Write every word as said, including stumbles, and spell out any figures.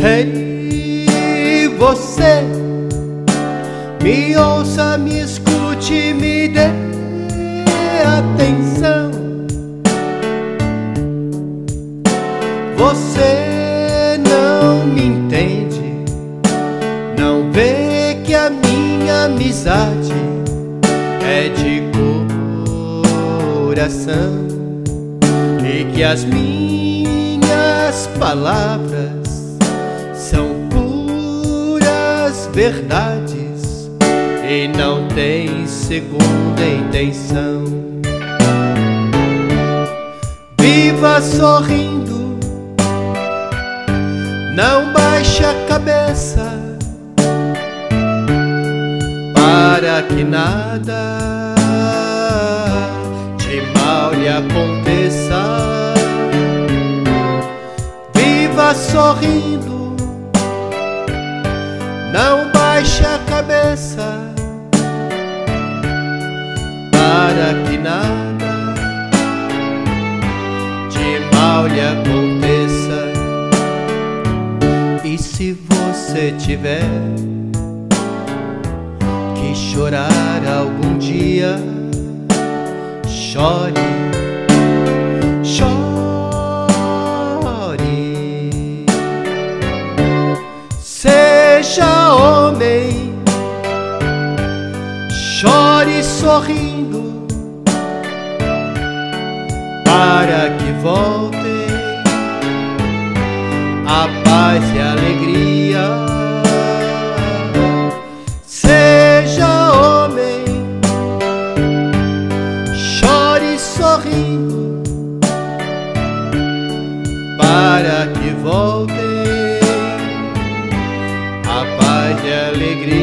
Ei, você, me ouça, me escute, me dê atenção. Você não me entende, não vê que a minha amizade é de coração e que as minhas palavras são puras verdades e não tem segunda intenção. Viva sorrindo, não baixe a cabeça, para que nada de mal lhe aconteça. Viva sorrindo, não baixe a cabeça, para que nada de mal lhe aconteça. E se você tiver que chorar algum dia, chore, chore. Seja homem, chore sorrindo, para que voltem a paz e a alegria. Seja homem, chore sorrindo, para que voltem a paz e a alegria.